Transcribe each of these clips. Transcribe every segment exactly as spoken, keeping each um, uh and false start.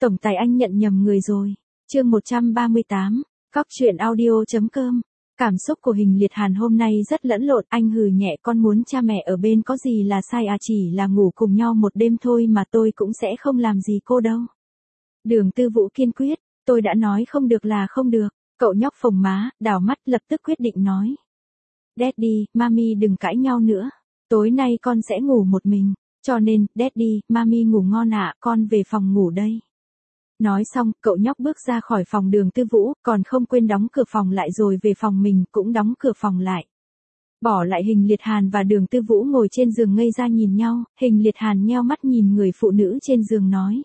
Tổng tài anh nhận nhầm người rồi. Chương một trăm ba mươi tám, Cóc truyện audio chấm com. Cảm xúc của Hình Liệt Hàn hôm nay rất lẫn lộn, anh hừ nhẹ, con muốn cha mẹ ở bên có gì là sai à, chỉ là ngủ cùng nhau một đêm thôi mà tôi cũng sẽ không làm gì cô đâu. Đường Tư Vũ kiên quyết, tôi đã nói không được là không được. Cậu nhóc phồng má, đảo mắt lập tức quyết định nói. Daddy, Mami đừng cãi nhau nữa. Tối nay con sẽ ngủ một mình. Cho nên, Daddy, Mami ngủ ngon ạ, con về phòng ngủ đây. Nói xong, cậu nhóc bước ra khỏi phòng Đường Tư Vũ, còn không quên đóng cửa phòng lại rồi về phòng mình cũng đóng cửa phòng lại. Bỏ lại Hình Liệt Hàn và Đường Tư Vũ ngồi trên giường ngây ra nhìn nhau, Hình Liệt Hàn nheo mắt nhìn người phụ nữ trên giường nói.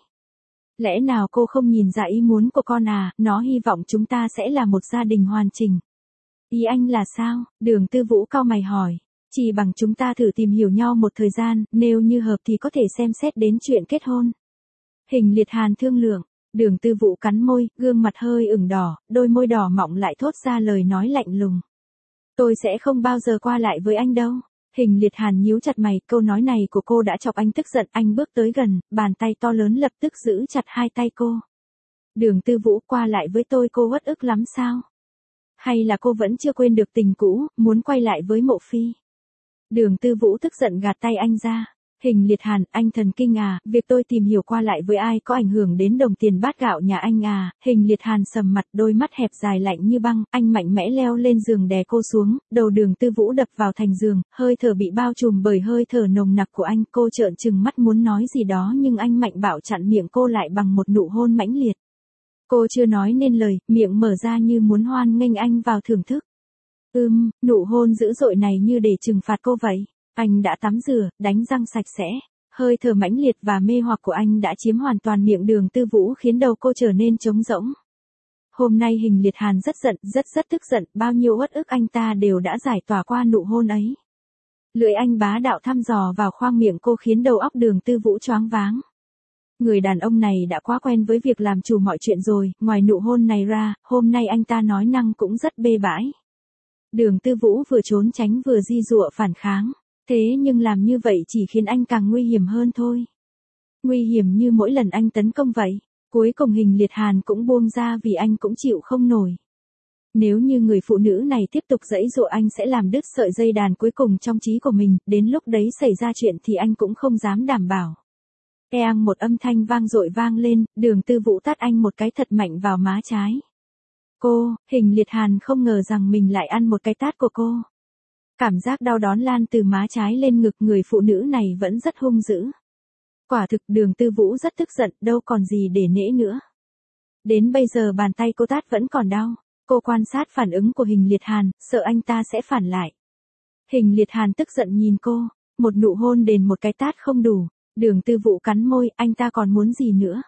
Lẽ nào cô không nhìn ra ý muốn của con à, nó hy vọng chúng ta sẽ là một gia đình hoàn chỉnh. Ý anh là sao? Đường Tư Vũ cau mày hỏi. Chỉ bằng chúng ta thử tìm hiểu nhau một thời gian, nếu như hợp thì có thể xem xét đến chuyện kết hôn. Hình Liệt Hàn thương lượng. Đường Tư Vũ cắn môi, gương mặt hơi ửng đỏ, đôi môi đỏ mọng lại thốt ra lời nói lạnh lùng. Tôi sẽ không bao giờ qua lại với anh đâu. Hình Liệt Hàn nhíu chặt mày, câu nói này của cô đã chọc anh tức giận, anh bước tới gần, bàn tay to lớn lập tức giữ chặt hai tay cô. Đường Tư Vũ, qua lại với tôi cô uất ức lắm sao? Hay là cô vẫn chưa quên được tình cũ, muốn quay lại với Mộ Phi? Đường Tư Vũ tức giận gạt tay anh ra. Hình Liệt Hàn, anh thần kinh à, việc tôi tìm hiểu qua lại với ai có ảnh hưởng đến đồng tiền bát gạo nhà anh à? Hình Liệt Hàn sầm mặt, đôi mắt hẹp dài lạnh như băng, anh mạnh mẽ leo lên giường đè cô xuống, đầu Đường Tư Vũ đập vào thành giường, hơi thở bị bao trùm bởi hơi thở nồng nặc của anh, cô trợn trừng mắt muốn nói gì đó nhưng anh mạnh bạo chặn miệng cô lại bằng một nụ hôn mãnh liệt. Cô chưa nói nên lời, miệng mở ra như muốn hoan nghênh anh vào thưởng thức. Ưm, nụ hôn dữ dội này như để trừng phạt cô vậy. Anh đã tắm rửa, đánh răng sạch sẽ. Hơi thở mãnh liệt và mê hoặc của anh đã chiếm hoàn toàn miệng Đường Tư Vũ khiến đầu cô trở nên trống rỗng. Hôm nay Hình Liệt Hàn rất giận, rất rất tức giận, bao nhiêu uất ức anh ta đều đã giải tỏa qua nụ hôn ấy. Lưỡi anh bá đạo thăm dò vào khoang miệng cô khiến đầu óc Đường Tư Vũ choáng váng. Người đàn ông này đã quá quen với việc làm chủ mọi chuyện rồi, ngoài nụ hôn này ra, hôm nay anh ta nói năng cũng rất bê bãi. Đường Tư Vũ vừa trốn tránh vừa di dụa phản kháng. Thế nhưng làm như vậy chỉ khiến anh càng nguy hiểm hơn thôi. Nguy hiểm như mỗi lần anh tấn công vậy. Cuối cùng Hình Liệt Hàn cũng buông ra vì anh cũng chịu không nổi. Nếu như người phụ nữ này tiếp tục giãy giụa anh sẽ làm đứt sợi dây đàn cuối cùng trong trí của mình, đến lúc đấy xảy ra chuyện thì anh cũng không dám đảm bảo. Eang, một âm thanh vang dội vang lên, Đường Tư Vũ tát anh một cái thật mạnh vào má trái. Cô, Hình Liệt Hàn không ngờ rằng mình lại ăn một cái tát của cô. Cảm giác đau đớn lan từ má trái lên ngực, người phụ nữ này vẫn rất hung dữ. Quả thực Đường Tư Vũ rất tức giận, đâu còn gì để nể nữa. Đến bây giờ bàn tay cô tát vẫn còn đau. Cô quan sát phản ứng của Hình Liệt Hàn, sợ anh ta sẽ phản lại. Hình Liệt Hàn tức giận nhìn cô, một nụ hôn đền một cái tát không đủ. Đường Tư Vũ cắn môi, anh ta còn muốn gì nữa?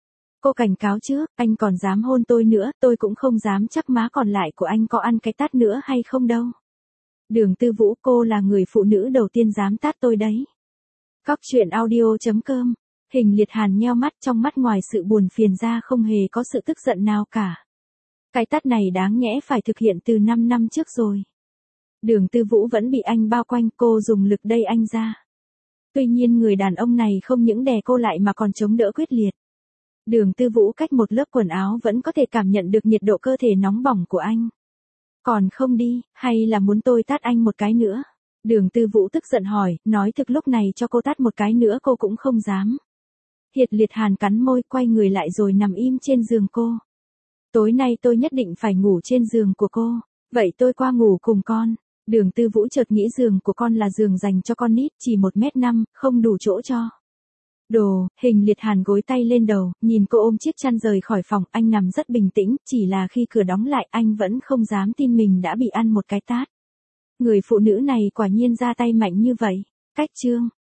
Cô cảnh cáo trước, anh còn dám hôn tôi nữa, tôi cũng không dám chắc má còn lại của anh có ăn cái tát nữa hay không đâu. Đường Tư Vũ, cô là người phụ nữ đầu tiên dám tát tôi đấy. Cóc truyện audio chấm com. Hình Liệt Hàn nheo mắt, trong mắt ngoài sự buồn phiền ra không hề có sự tức giận nào cả. Cái tát này đáng nhẽ phải thực hiện từ năm năm trước rồi. Đường Tư Vũ vẫn bị anh bao quanh, cô dùng lực đẩy anh ra. Tuy nhiên người đàn ông này không những đè cô lại mà còn chống đỡ quyết liệt. Đường Tư Vũ cách một lớp quần áo vẫn có thể cảm nhận được nhiệt độ cơ thể nóng bỏng của anh. Còn không đi, hay là muốn tôi tát anh một cái nữa? Đường Tư Vũ tức giận hỏi, nói thực lúc này cho cô tát một cái nữa cô cũng không dám. Hiệt Liệt Hàn cắn môi, quay người lại rồi nằm im trên giường cô. Tối nay tôi nhất định phải ngủ trên giường của cô, vậy tôi qua ngủ cùng con. Đường Tư Vũ chợt nghĩ giường của con là giường dành cho con nít, chỉ một mét năm, không đủ chỗ cho. Đồ, Hình Liệt Hàn gối tay lên đầu, nhìn cô ôm chiếc chăn rời khỏi phòng, anh nằm rất bình tĩnh, chỉ là khi cửa đóng lại anh vẫn không dám tin mình đã bị ăn một cái tát. Người phụ nữ này quả nhiên ra tay mạnh như vậy. Cách chương